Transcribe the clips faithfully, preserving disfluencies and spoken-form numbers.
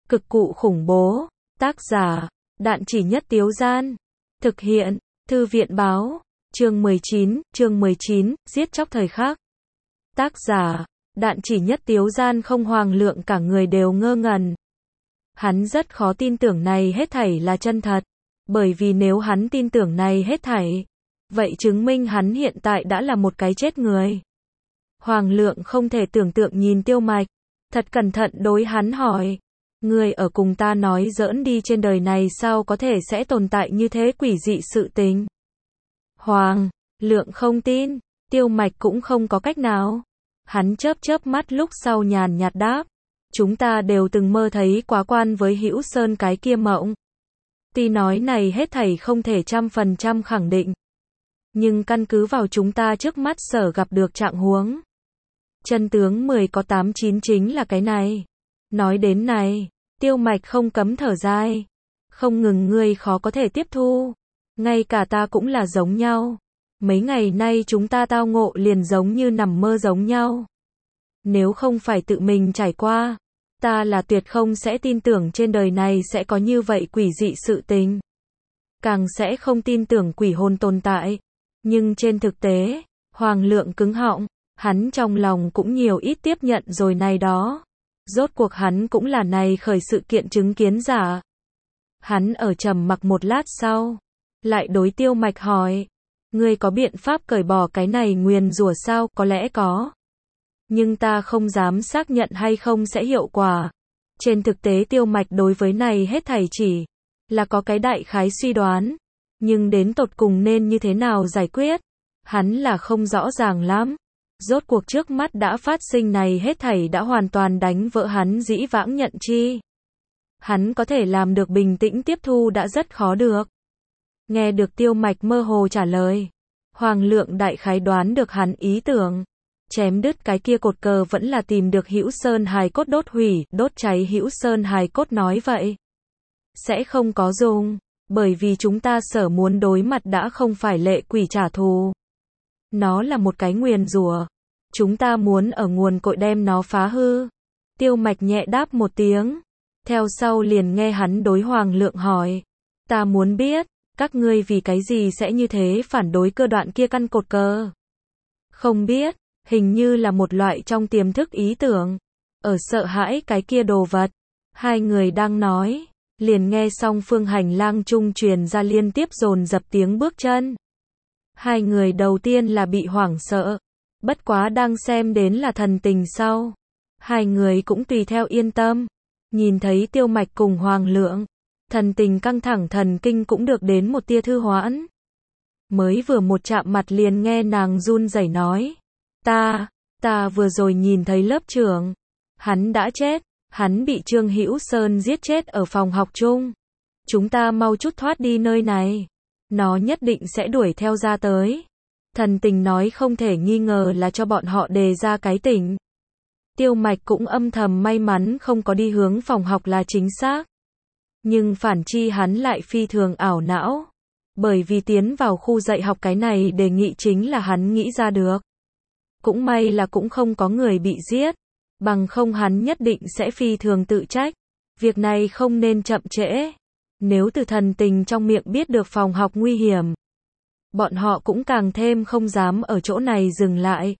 Cực cụ khủng bố. Tác giả, Đạn Chỉ Nhất Tiếu Gian. Thực hiện, Thư viện báo. Chương mười chín, chương mười chín, giết chóc thời khắc. Tác giả, Đạn Chỉ Nhất Tiếu Gian. Không Hoàng Lượng cả người đều ngơ ngẩn. Hắn rất khó tin tưởng này hết thảy là chân thật. Bởi vì nếu hắn tin tưởng này hết thảy, vậy chứng minh hắn hiện tại đã là một cái chết người. Hoàng Lượng không thể tưởng tượng nhìn Tiêu Mạch, thật cẩn thận đối hắn hỏi. Người ở cùng ta nói giỡn đi, trên đời này sao có thể sẽ tồn tại như thế quỷ dị sự tình. Hoàng Lượng không tin, Tiêu Mạch cũng không có cách nào. Hắn chớp chớp mắt lúc sau nhàn nhạt đáp. Chúng ta đều từng mơ thấy quá quan với Hữu Sơn cái kia mộng. Tuy nói này hết thảy không thể trăm phần trăm khẳng định, nhưng căn cứ vào chúng ta trước mắt sở gặp được trạng huống, chân tướng mười có tám chín chính là cái này. Nói đến này, Tiêu Mạch không cấm thở dài. Không ngừng ngươi khó có thể tiếp thu, ngay cả ta cũng là giống nhau. Mấy ngày nay chúng ta tao ngộ liền giống như nằm mơ giống nhau. Nếu không phải tự mình trải qua, ta là tuyệt không sẽ tin tưởng trên đời này sẽ có như vậy quỷ dị sự tình. Càng sẽ không tin tưởng quỷ hồn tồn tại. Nhưng trên thực tế, Hoàng Lượng cứng họng, hắn trong lòng cũng nhiều ít tiếp nhận rồi này đó. Rốt cuộc hắn cũng là này khởi sự kiện chứng kiến giả. Hắn ở trầm mặc một lát sau, lại đối Tiêu Mạch hỏi. Ngươi có biện pháp cởi bỏ cái này nguyền rủa sao? Có lẽ có, nhưng ta không dám xác nhận hay không sẽ hiệu quả. Trên thực tế Tiêu Mạch đối với này hết thảy chỉ là có cái đại khái suy đoán, nhưng đến tột cùng nên như thế nào giải quyết, hắn là không rõ ràng lắm. Rốt cuộc trước mắt đã phát sinh này hết thảy đã hoàn toàn đánh vỡ hắn dĩ vãng nhận chi. Hắn có thể làm được bình tĩnh tiếp thu đã rất khó được. Nghe được Tiêu Mạch mơ hồ trả lời, Hoàng Lượng đại khái đoán được hắn ý tưởng. Chém đứt cái kia cột cờ vẫn là tìm được Hữu Sơn hài cốt đốt hủy, đốt cháy Hữu Sơn hài cốt nói vậy sẽ không có dùng, bởi vì chúng ta sở muốn đối mặt đã không phải lệ quỷ trả thù. Nó là một cái nguyền rủa. Chúng ta muốn ở nguồn cội đem nó phá hư. Tiêu Mạch nhẹ đáp một tiếng. Theo sau liền nghe hắn đối Hoàng Lượng hỏi. Ta muốn biết, các ngươi vì cái gì sẽ như thế phản đối cơ đoạn kia căn cột cờ? Không biết, hình như là một loại trong tiềm thức ý tưởng. Ở sợ hãi cái kia đồ vật. Hai người đang nói, liền nghe xong phương hành lang trung truyền ra liên tiếp dồn dập tiếng bước chân. Hai người đầu tiên là bị hoảng sợ, bất quá đang xem đến là thần tình sau, hai người cũng tùy theo yên tâm. Nhìn thấy Tiêu Mạch cùng Hoàng Lượng, thần tình căng thẳng thần kinh cũng được đến một tia thư hoãn. Mới vừa một chạm mặt liền nghe nàng run rẩy nói. Ta, ta vừa rồi nhìn thấy lớp trưởng. Hắn đã chết, hắn bị Trương Hữu Sơn giết chết ở phòng học chung. Chúng ta mau chút thoát đi nơi này. Nó nhất định sẽ đuổi theo ra tới. Thần tình nói không thể nghi ngờ là cho bọn họ đề ra cái tỉnh. Tiêu Mạch cũng âm thầm may mắn không có đi hướng phòng học là chính xác. Nhưng phản chi hắn lại phi thường ảo não. Bởi vì tiến vào khu dạy học cái này đề nghị chính là hắn nghĩ ra được. Cũng may là cũng không có người bị giết. Bằng không hắn nhất định sẽ phi thường tự trách. Việc này không nên chậm trễ. Nếu từ thần tình trong miệng biết được phòng học nguy hiểm, bọn họ cũng càng thêm không dám ở chỗ này dừng lại.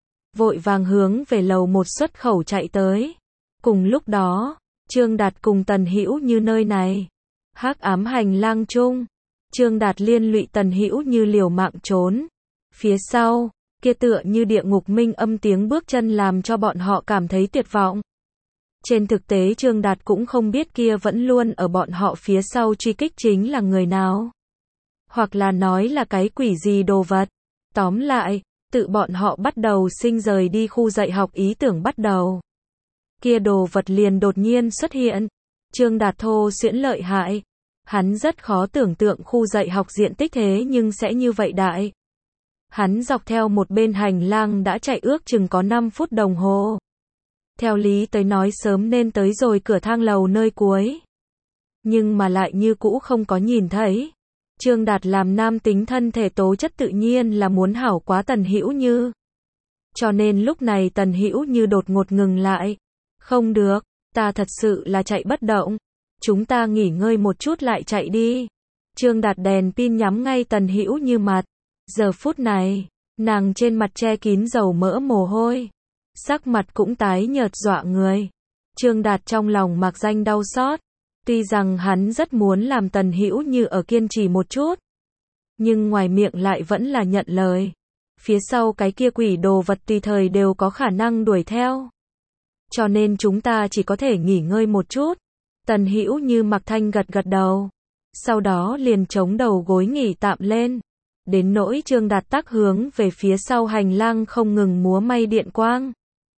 Vội vàng hướng về lầu một xuất khẩu chạy tới. Cùng lúc đó, Trương Đạt cùng Tần Hữu Như nơi này. Hắc ám hành lang chung. Trương Đạt liên lụy Tần Hữu Như liều mạng trốn. Phía sau, kia tựa như địa ngục minh âm tiếng bước chân làm cho bọn họ cảm thấy tuyệt vọng. Trên thực tế Trương Đạt cũng không biết kia vẫn luôn ở bọn họ phía sau truy kích chính là người nào. Hoặc là nói là cái quỷ gì đồ vật. Tóm lại, tự bọn họ bắt đầu sinh rời đi khu dạy học ý tưởng bắt đầu. Kia đồ vật liền đột nhiên xuất hiện. Trương Đạt thô xuyễn lợi hại. Hắn rất khó tưởng tượng khu dạy học diện tích thế nhưng sẽ như vậy đại. Hắn dọc theo một bên hành lang đã chạy ước chừng có năm phút đồng hồ. Theo lý tới nói sớm nên tới rồi cửa thang lầu nơi cuối. Nhưng mà lại như cũ không có nhìn thấy. Trương Đạt làm nam tính thân thể tố chất tự nhiên là muốn hảo quá Tần Hữu Như. Cho nên lúc này Tần Hữu Như đột ngột ngừng lại. Không được, Ta thật sự là chạy bất động. Chúng ta nghỉ ngơi một chút lại chạy đi. Trương Đạt đèn pin nhắm ngay Tần Hữu Như mặt. Giờ phút này, nàng trên mặt che kín dầu mỡ mồ hôi. Sắc mặt cũng tái nhợt dọa người. Trương Đạt trong lòng mạc danh đau xót. Tuy rằng hắn rất muốn làm Tần Hữu Như ở kiên trì một chút. Nhưng ngoài miệng lại vẫn là nhận lời. Phía sau cái kia quỷ đồ vật tùy thời đều có khả năng đuổi theo. Cho nên chúng ta chỉ có thể nghỉ ngơi một chút. Tần Hữu Như mặc thanh gật gật đầu. Sau đó liền chống đầu gối nghỉ tạm lên. Đến nỗi Trương Đạt tắc hướng về phía sau hành lang không ngừng múa may điện quang.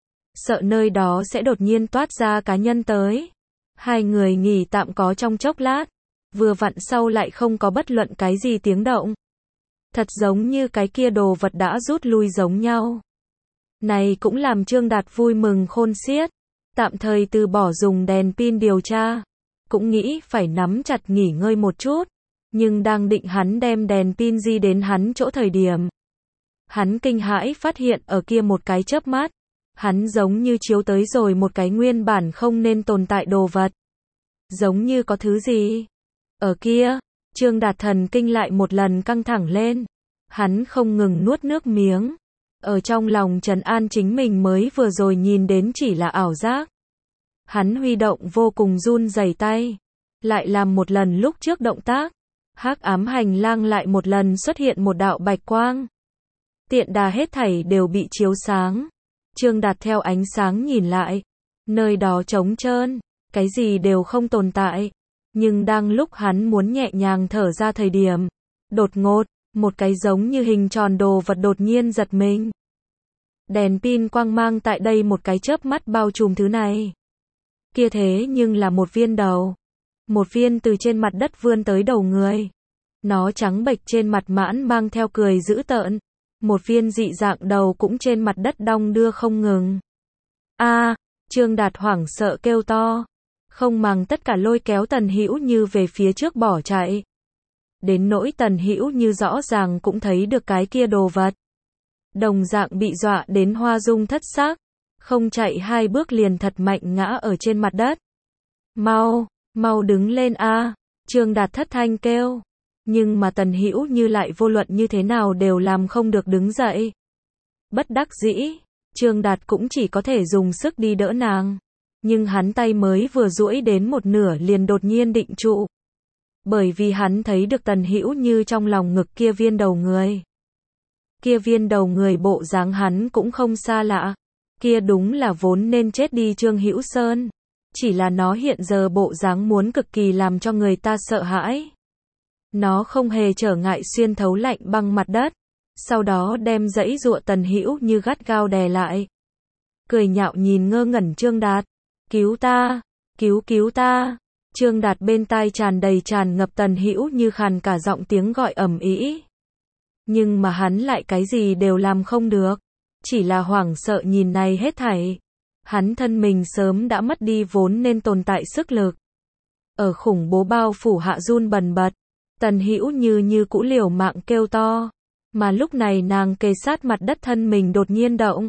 Sợ nơi đó sẽ đột nhiên toát ra cá nhân tới. Hai người nghỉ tạm có trong chốc lát. Vừa vặn sau lại không có bất luận cái gì tiếng động. Thật giống như cái kia đồ vật đã rút lui giống nhau. Này cũng làm Trương Đạt vui mừng khôn xiết. Tạm thời từ bỏ dùng đèn pin điều tra. Cũng nghĩ phải nắm chặt nghỉ ngơi một chút. Nhưng đang định hắn đem đèn pin di đến hắn chỗ thời điểm. Hắn kinh hãi phát hiện ở kia một cái chớp mắt. Hắn giống như chiếu tới rồi một cái nguyên bản không nên tồn tại đồ vật. Giống như có thứ gì. Ở kia, Trương Đạt thần kinh lại một lần căng thẳng lên. Hắn không ngừng nuốt nước miếng. Ở trong lòng trấn an chính mình mới vừa rồi nhìn đến chỉ là ảo giác. Hắn huy động vô cùng run rẩy tay. Lại làm một lần lúc trước động tác. Hắc ám hành lang lại một lần xuất hiện một đạo bạch quang. Tiện đà hết thảy đều bị chiếu sáng. Trương Đạt theo ánh sáng nhìn lại. Nơi đó trống trơn. Cái gì đều không tồn tại. Nhưng đang lúc hắn muốn nhẹ nhàng thở ra thời điểm. Đột ngột, một cái giống như hình tròn đồ vật đột nhiên giật mình. Đèn pin quang mang tại đây một cái chớp mắt bao trùm thứ này. Kia thế nhưng là một viên đầu. Một viên từ trên mặt đất vươn tới đầu người. Nó trắng bệch trên mặt mãn mang theo cười dữ tợn. Một viên dị dạng đầu cũng trên mặt đất đong đưa không ngừng. A, Trương Đạt hoảng sợ kêu to. Không màng tất cả lôi kéo Tần Hữu Như về phía trước bỏ chạy. Đến nỗi Tần Hữu Như rõ ràng cũng thấy được cái kia đồ vật. Đồng dạng bị dọa đến hoa dung thất sắc. Không chạy hai bước liền thật mạnh ngã ở trên mặt đất. Mau, mau đứng lên a, Trương Đạt thất thanh kêu. Nhưng mà Tần Hữu Như lại vô luận như thế nào đều làm không được đứng dậy. Bất đắc dĩ, Trương Đạt cũng chỉ có thể dùng sức đi đỡ nàng. Nhưng hắn tay mới vừa duỗi đến một nửa liền đột nhiên định trụ. Bởi vì hắn thấy được Tần Hữu Như trong lòng ngực kia viên đầu người. Kia viên đầu người bộ dáng hắn cũng không xa lạ. Kia đúng là vốn nên chết đi Trương Hữu Sơn. Chỉ là nó hiện giờ bộ dáng muốn cực kỳ làm cho người ta sợ hãi. Nó không hề trở ngại xuyên thấu lạnh băng mặt đất. Sau đó đem dãy dụa Tần Hữu Như gắt gao đè lại. Cười nhạo nhìn ngơ ngẩn Trương Đạt. Cứu ta, cứu cứu ta. Trương Đạt bên tai tràn đầy tràn ngập Tần Hữu Như khàn cả giọng tiếng gọi ầm ĩ. Nhưng mà hắn lại cái gì đều làm không được. Chỉ là hoảng sợ nhìn này hết thảy. Hắn thân mình sớm đã mất đi vốn nên tồn tại sức lực. Ở khủng bố bao phủ hạ run bần bật. Tần Hữu Như như cũ liều mạng kêu to. Mà lúc này nàng kề sát mặt đất thân mình đột nhiên động.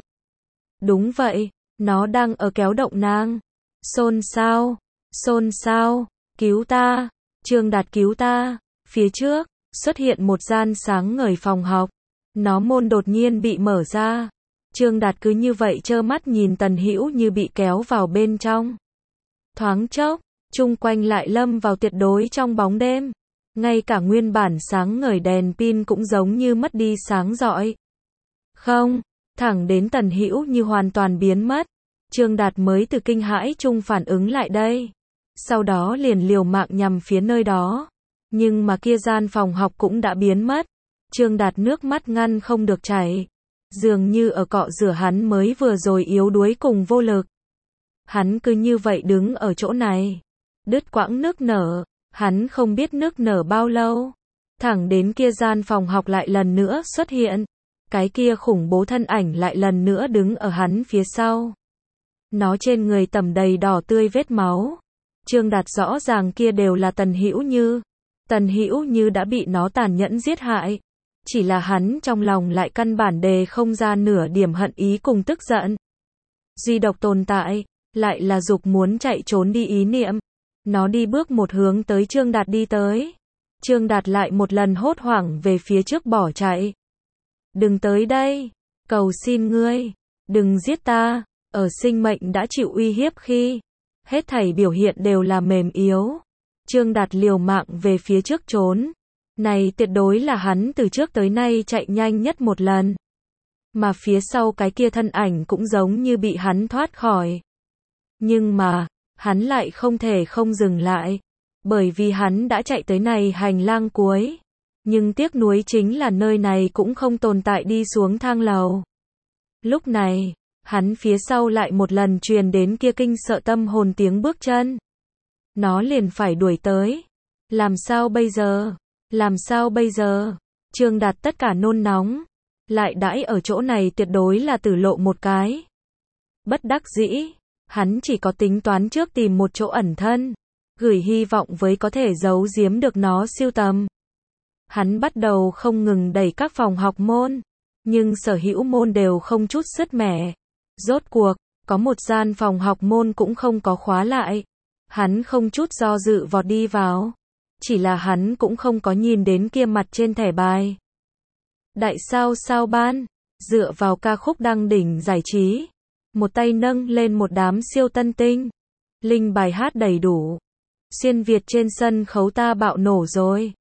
Đúng vậy, nó đang ở kéo động nàng. Xôn xao, xôn xao, cứu ta, Trương Đạt cứu ta. Phía trước, xuất hiện một gian sáng ngời phòng học. Nó môn đột nhiên bị mở ra. Trương Đạt cứ như vậy trơ mắt nhìn Tần Hữu Như bị kéo vào bên trong. Thoáng chốc, chung quanh lại lâm vào tuyệt đối trong bóng đêm. Ngay cả nguyên bản sáng ngời đèn pin cũng giống như mất đi sáng rọi. Không, thẳng đến Tần Hữu Như hoàn toàn biến mất. Trương Đạt mới từ kinh hãi chung phản ứng lại đây. Sau đó liền liều mạng nhằm phía nơi đó. Nhưng mà kia gian phòng học cũng đã biến mất. Trương Đạt nước mắt ngăn không được chảy. Dường như ở cọ rửa hắn mới vừa rồi yếu đuối cùng vô lực. Hắn cứ như vậy đứng ở chỗ này. Đứt quãng nước nở. Hắn không biết nước nở bao lâu. Thẳng đến kia gian phòng học lại lần nữa xuất hiện. Cái kia khủng bố thân ảnh lại lần nữa đứng ở hắn phía sau. Nó trên người tẩm đầy đỏ tươi vết máu. Trương Đạt rõ ràng kia đều là Tần Hữu Như. Tần Hữu Như đã bị nó tàn nhẫn giết hại. Chỉ là hắn trong lòng lại căn bản đề không ra nửa điểm hận ý cùng tức giận. Duy độc tồn tại, lại là dục muốn chạy trốn đi ý niệm. Nó đi bước một hướng tới Trương Đạt đi tới. Trương Đạt lại một lần hốt hoảng về phía trước bỏ chạy. Đừng tới đây, cầu xin ngươi, đừng giết ta. Ở sinh mệnh đã chịu uy hiếp khi hết thảy biểu hiện đều là mềm yếu, Trương Đạt liều mạng về phía trước trốn. Này tuyệt đối là hắn từ trước tới nay chạy nhanh nhất một lần. Mà phía sau cái kia thân ảnh cũng giống như bị hắn thoát khỏi. Nhưng mà, hắn lại không thể không dừng lại. Bởi vì hắn đã chạy tới này hành lang cuối. Nhưng tiếc nuối chính là nơi này cũng không tồn tại đi xuống thang lầu. Lúc này, hắn phía sau lại một lần truyền đến kia kinh sợ tâm hồn tiếng bước chân. Nó liền phải đuổi tới. Làm sao bây giờ? Làm sao bây giờ? Trương Đạt tất cả nôn nóng. Lại đãi ở chỗ này tuyệt đối là tử lộ một cái. Bất đắc dĩ, hắn chỉ có tính toán trước tìm một chỗ ẩn thân, gửi hy vọng với có thể giấu giếm được nó siêu tầm. Hắn bắt đầu không ngừng đẩy các phòng học môn, nhưng sở hữu môn đều không chút sứt mẻ. Rốt cuộc, có một gian phòng học môn cũng không có khóa lại. Hắn không chút do dự vọt đi vào. Chỉ là hắn cũng không có nhìn đến kia mặt trên thẻ bài. Đại sao sao ban, dựa vào ca khúc đăng đỉnh giải trí. Một tay nâng lên một đám siêu tân tinh. Linh bài hát đầy đủ. Xuyên Việt trên sân khấu ta bạo nổ rồi.